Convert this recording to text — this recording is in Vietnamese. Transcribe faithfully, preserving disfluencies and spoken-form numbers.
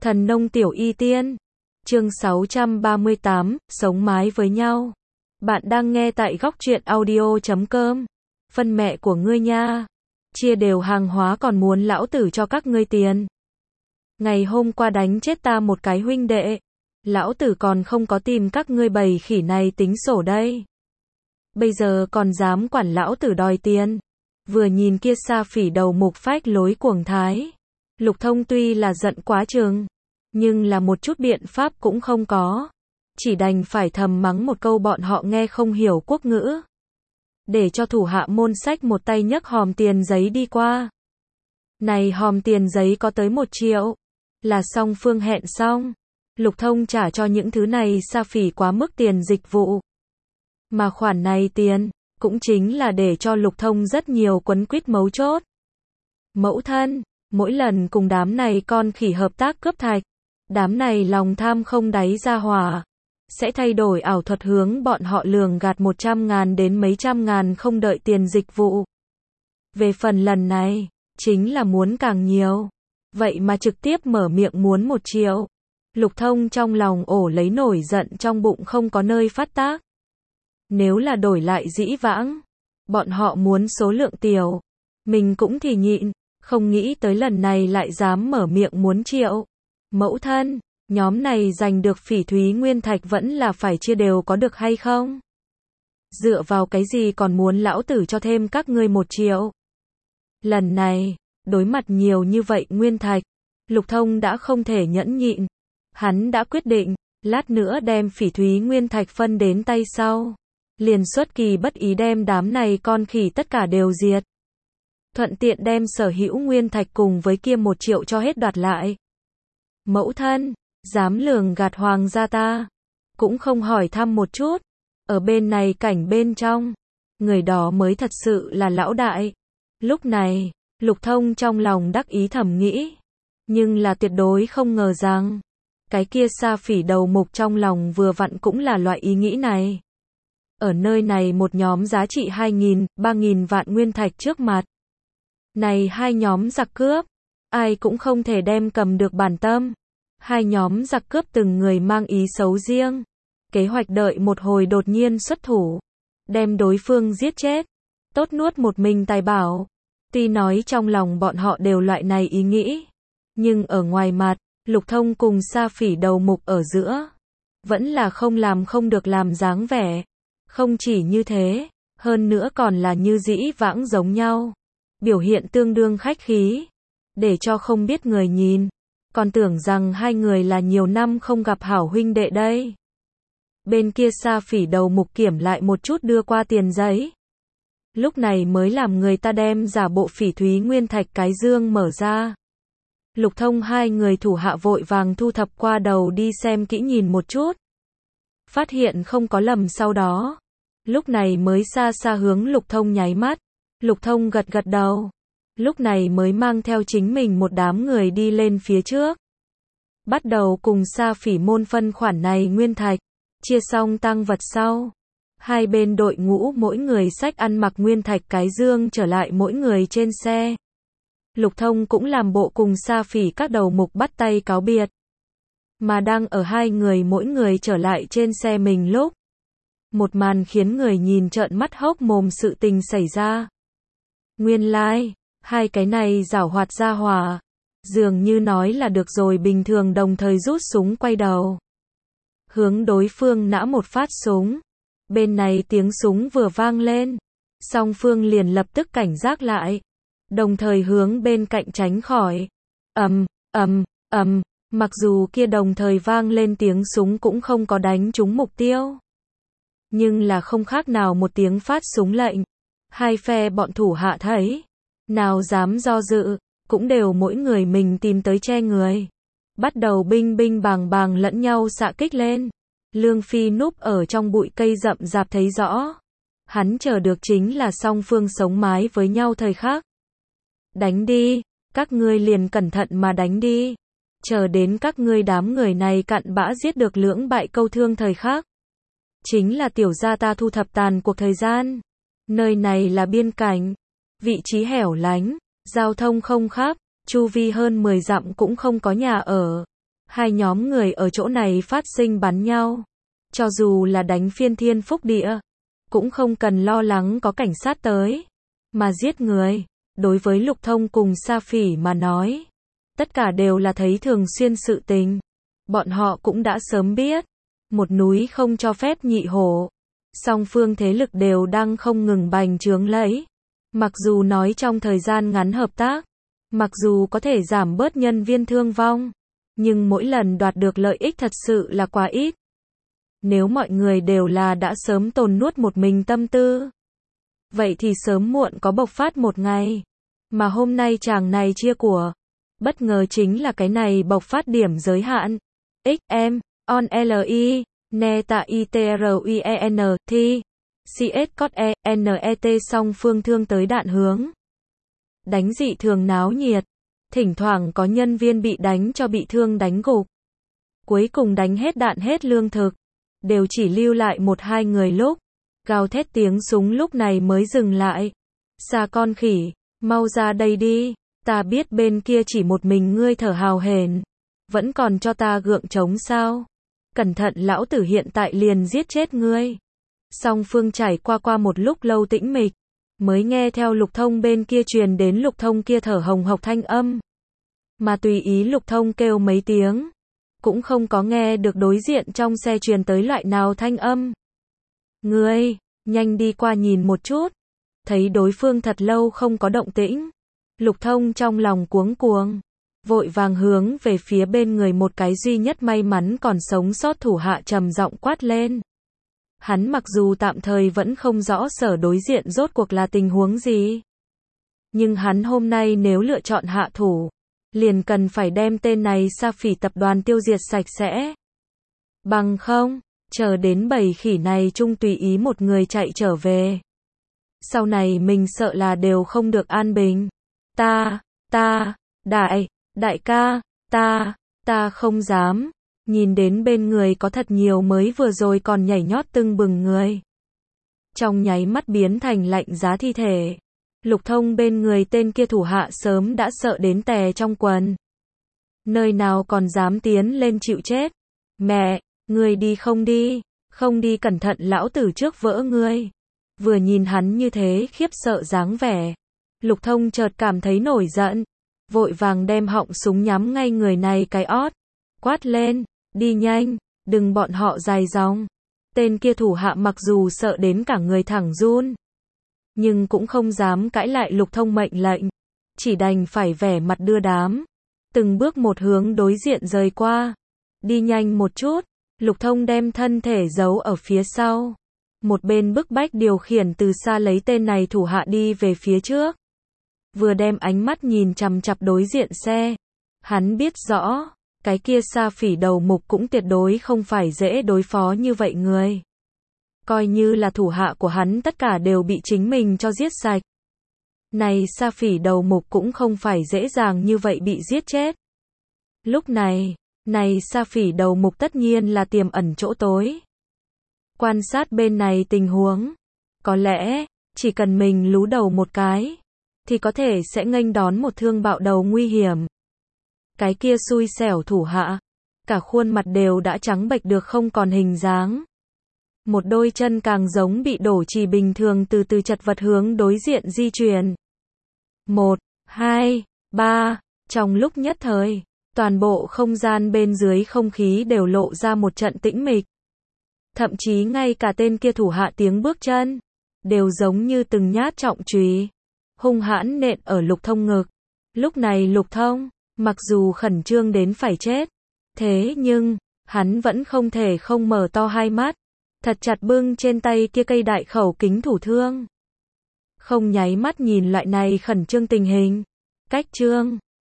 Thần nông tiểu y tiên. Chương sáu trăm ba mươi tám, sống mái với nhau. Bạn đang nghe tại góc truyện audio chấm com. Phân mẹ của ngươi nha. Chia đều hàng hóa còn muốn lão tử cho các ngươi tiền. Ngày hôm qua đánh chết ta một cái huynh đệ. Lão tử còn không có tìm các ngươi bầy khỉ này tính sổ đây. Bây giờ còn dám quản lão tử đòi tiền. Vừa nhìn kia Sa Phỉ đầu mục phách lối cuồng thái. Lục Thông tuy là giận quá chừng, nhưng là một chút biện pháp cũng không có. Chỉ đành phải thầm mắng một câu bọn họ nghe không hiểu quốc ngữ. Để cho thủ hạ môn sách một tay nhấc hòm tiền giấy đi qua. Này hòm tiền giấy có tới một triệu. Là song phương hẹn xong. Lục Thông trả cho những thứ này Sa Phỉ quá mức tiền dịch vụ. Mà khoản này tiền, cũng chính là để cho Lục Thông rất nhiều quấn quýt mấu chốt. Mẫu thân, mỗi lần cùng đám này con khỉ hợp tác cướp thạch, đám này lòng tham không đáy ra hỏa, sẽ thay đổi ảo thuật hướng bọn họ lường gạt một trăm ngàn đến mấy trăm ngàn không đợi tiền dịch vụ. Về phần lần này, chính là muốn càng nhiều. Vậy mà trực tiếp mở miệng muốn một triệu. Lục Thông trong lòng ổ lấy nổi giận trong bụng không có nơi phát tác. Nếu là đổi lại dĩ vãng, bọn họ muốn số lượng tiểu, mình cũng thì nhịn, không nghĩ tới lần này lại dám mở miệng muốn triệu. Mẫu thân, nhóm này giành được phỉ thúy nguyên thạch vẫn là phải chia đều có được hay không? Dựa vào cái gì còn muốn lão tử cho thêm các ngươi một triệu? Lần này, đối mặt nhiều như vậy nguyên thạch, Lục Thông đã không thể nhẫn nhịn. Hắn đã quyết định, lát nữa đem phỉ thúy nguyên thạch phân đến tay sau. Liền xuất kỳ bất ý đem đám này con khỉ tất cả đều diệt. Thuận tiện đem sở hữu nguyên thạch cùng với kia một triệu cho hết đoạt lại. Mẫu thân, dám lường gạt hoàng gia ta. Cũng không hỏi thăm một chút. Ở bên này cảnh bên trong. Người đó mới thật sự là lão đại. Lúc này, Lục Thông trong lòng đắc ý thầm nghĩ. Nhưng là tuyệt đối không ngờ rằng. Cái kia Sa Phỉ đầu mục trong lòng vừa vặn cũng là loại ý nghĩ này. Ở nơi này một nhóm giá trị hai nghìn, ba nghìn vạn nguyên thạch trước mặt. Này hai nhóm giặc cướp, ai cũng không thể đem cầm được bản tâm. Hai nhóm giặc cướp từng người mang ý xấu riêng. Kế hoạch đợi một hồi đột nhiên xuất thủ. Đem đối phương giết chết. Tốt nuốt một mình tài bảo. Tuy nói trong lòng bọn họ đều loại này ý nghĩ. Nhưng ở ngoài mặt, Lục Thông cùng Sa Phỉ đầu mục ở giữa. Vẫn là không làm không được làm dáng vẻ. Không chỉ như thế, hơn nữa còn là như dĩ vãng giống nhau. Biểu hiện tương đương khách khí. Để cho không biết người nhìn. Còn tưởng rằng hai người là nhiều năm không gặp hảo huynh đệ đây. Bên kia Sa Phỉ đầu mục kiểm lại một chút đưa qua tiền giấy. Lúc này mới làm người ta đem giả bộ phỉ thúy nguyên thạch cái dương mở ra. Lục Thông hai người thủ hạ vội vàng thu thập qua đầu đi xem kỹ nhìn một chút. Phát hiện không có lầm sau đó. Lúc này mới xa xa hướng Lục Thông nháy mắt. Lục Thông gật gật đầu. Lúc này mới mang theo chính mình một đám người đi lên phía trước. Bắt đầu cùng Sa Phỉ môn phân khoản này nguyên thạch. Chia xong tang vật sau. Hai bên đội ngũ mỗi người xách ăn mặc nguyên thạch cái dương trở lại mỗi người trên xe. Lục Thông cũng làm bộ cùng Sa Phỉ các đầu mục bắt tay cáo biệt. Mà đang ở hai người mỗi người trở lại trên xe mình lúc. Một màn khiến người nhìn trợn mắt hốc mồm sự tình xảy ra. Nguyên lai, like, hai cái này giảo hoạt ra hỏa. Dường như nói là được rồi bình thường đồng thời rút súng quay đầu. Hướng đối phương nã một phát súng. Bên này tiếng súng vừa vang lên. Song phương liền lập tức cảnh giác lại. Đồng thời hướng bên cạnh tránh khỏi. Ầm, ầm, ầm, mặc dù kia đồng thời vang lên tiếng súng cũng không có đánh trúng mục tiêu. Nhưng là không khác nào một tiếng phát súng lệnh. Hai phe bọn thủ hạ thấy. Nào dám do dự, cũng đều mỗi người mình tìm tới che người. Bắt đầu binh binh bàng bàng lẫn nhau xạ kích lên. Lương Phi núp ở trong bụi cây rậm rạp thấy rõ. Hắn chờ được chính là song phương sống mái với nhau thời khắc. Đánh đi, các ngươi liền cẩn thận mà đánh đi. Chờ đến các ngươi đám người này cặn bã giết được lưỡng bại câu thương thời khắc. Chính là tiểu gia ta thu thập tàn cuộc thời gian. Nơi này là biên cảnh. Vị trí hẻo lánh. Giao thông không khắp. Chu vi hơn mười dặm cũng không có nhà ở. Hai nhóm người ở chỗ này phát sinh bắn nhau. Cho dù là đánh phiên thiên phúc địa, cũng không cần lo lắng có cảnh sát tới. Mà giết người, đối với Lục Thông cùng Sa Phỉ mà nói, tất cả đều là thấy thường xuyên sự tình. Bọn họ cũng đã sớm biết, một núi không cho phép nhị hổ. Song phương thế lực đều đang không ngừng bành trướng lấy. Mặc dù nói trong thời gian ngắn hợp tác, mặc dù có thể giảm bớt nhân viên thương vong, nhưng mỗi lần đoạt được lợi ích thật sự là quá ít. Nếu mọi người đều là đã sớm tồn nuốt một mình tâm tư, vậy thì sớm muộn có bộc phát một ngày. Mà hôm nay chàng này chia của, bất ngờ chính là cái này bộc phát điểm giới hạn. X M, on L I, ne ta I T R I E N, thi, C S cot E, N E T song phương thương tới đạn hướng. Đánh dị thường náo nhiệt. Thỉnh thoảng có nhân viên bị đánh cho bị thương đánh gục. Cuối cùng đánh hết đạn hết lương thực. Đều chỉ lưu lại một hai người lúc. Gào thét tiếng súng lúc này mới dừng lại. Xa con khỉ, mau ra đây đi. Ta biết bên kia chỉ một mình ngươi thở hào hển. Vẫn còn cho ta gượng trống sao? Cẩn thận lão tử hiện tại liền giết chết ngươi. Song phương trải qua qua một lúc lâu tĩnh mịch, mới nghe theo Lục Thông bên kia truyền đến Lục Thông kia thở hồng hộc thanh âm. Mà tùy ý Lục Thông kêu mấy tiếng, cũng không có nghe được đối diện trong xe truyền tới loại nào thanh âm. Ngươi, nhanh đi qua nhìn một chút. Thấy đối phương thật lâu không có động tĩnh, Lục Thông trong lòng cuống cuồng, vội vàng hướng về phía bên người một cái duy nhất may mắn còn sống sót thủ hạ trầm giọng quát lên. Hắn mặc dù tạm thời vẫn không rõ sở đối diện rốt cuộc là tình huống gì, nhưng hắn hôm nay nếu lựa chọn hạ thủ, liền cần phải đem tên này Sa Phỉ tập đoàn tiêu diệt sạch sẽ. Bằng không, chờ đến bầy khỉ này chung tùy ý một người chạy trở về. Sau này mình sợ là đều không được an bình. Ta, ta, đại, đại ca, ta, ta không dám. Nhìn đến bên người có thật nhiều mới vừa rồi còn nhảy nhót tưng bừng người. Trong nháy mắt biến thành lạnh giá thi thể. Lục Thông bên người tên kia thủ hạ sớm đã sợ đến tè trong quần. Nơi nào còn dám tiến lên chịu chết. Mẹ, ngươi đi không đi, không đi cẩn thận lão tử trước vỡ ngươi. Vừa nhìn hắn như thế khiếp sợ dáng vẻ, Lục Thông chợt cảm thấy nổi giận, vội vàng đem họng súng nhắm ngay người này cái ót, quát lên, đi nhanh, đừng bọn họ dài dòng. Tên kia thủ hạ mặc dù sợ đến cả người thẳng run, nhưng cũng không dám cãi lại Lục Thông mệnh lệnh, chỉ đành phải vẻ mặt đưa đám, từng bước một hướng đối diện rời qua. Đi nhanh một chút, Lục Thông đem thân thể giấu ở phía sau, một bên bức bách điều khiển từ xa lấy tên này thủ hạ đi về phía trước. Vừa đem ánh mắt nhìn chằm chằm đối diện xe, hắn biết rõ, cái kia Sa Phỉ đầu mục cũng tuyệt đối không phải dễ đối phó như vậy người. Coi như là thủ hạ của hắn tất cả đều bị chính mình cho giết sạch. Này Sa Phỉ đầu mục cũng không phải dễ dàng như vậy bị giết chết. Lúc này, này Sa Phỉ đầu mục tất nhiên là tiềm ẩn chỗ tối. Quan sát bên này tình huống, có lẽ, chỉ cần mình lú đầu một cái, thì có thể sẽ nghênh đón một thương bạo đầu nguy hiểm. Cái kia xui xẻo thủ hạ, cả khuôn mặt đều đã trắng bệch được không còn hình dáng. Một đôi chân càng giống bị đổ chì bình thường từ từ chật vật hướng đối diện di chuyển. Một, hai, ba, trong lúc nhất thời, toàn bộ không gian bên dưới không khí đều lộ ra một trận tĩnh mịch. Thậm chí ngay cả tên kia thủ hạ tiếng bước chân, đều giống như từng nhát trọng chùy, hung hãn nện ở Lục Thông ngực. Lúc này Lục Thông, mặc dù khẩn trương đến phải chết, thế nhưng, hắn vẫn không thể không mở to hai mắt, thật chặt bưng trên tay kia cây đại khẩu kính thủ thương. Không nháy mắt nhìn loại này khẩn trương tình hình. Cách trương,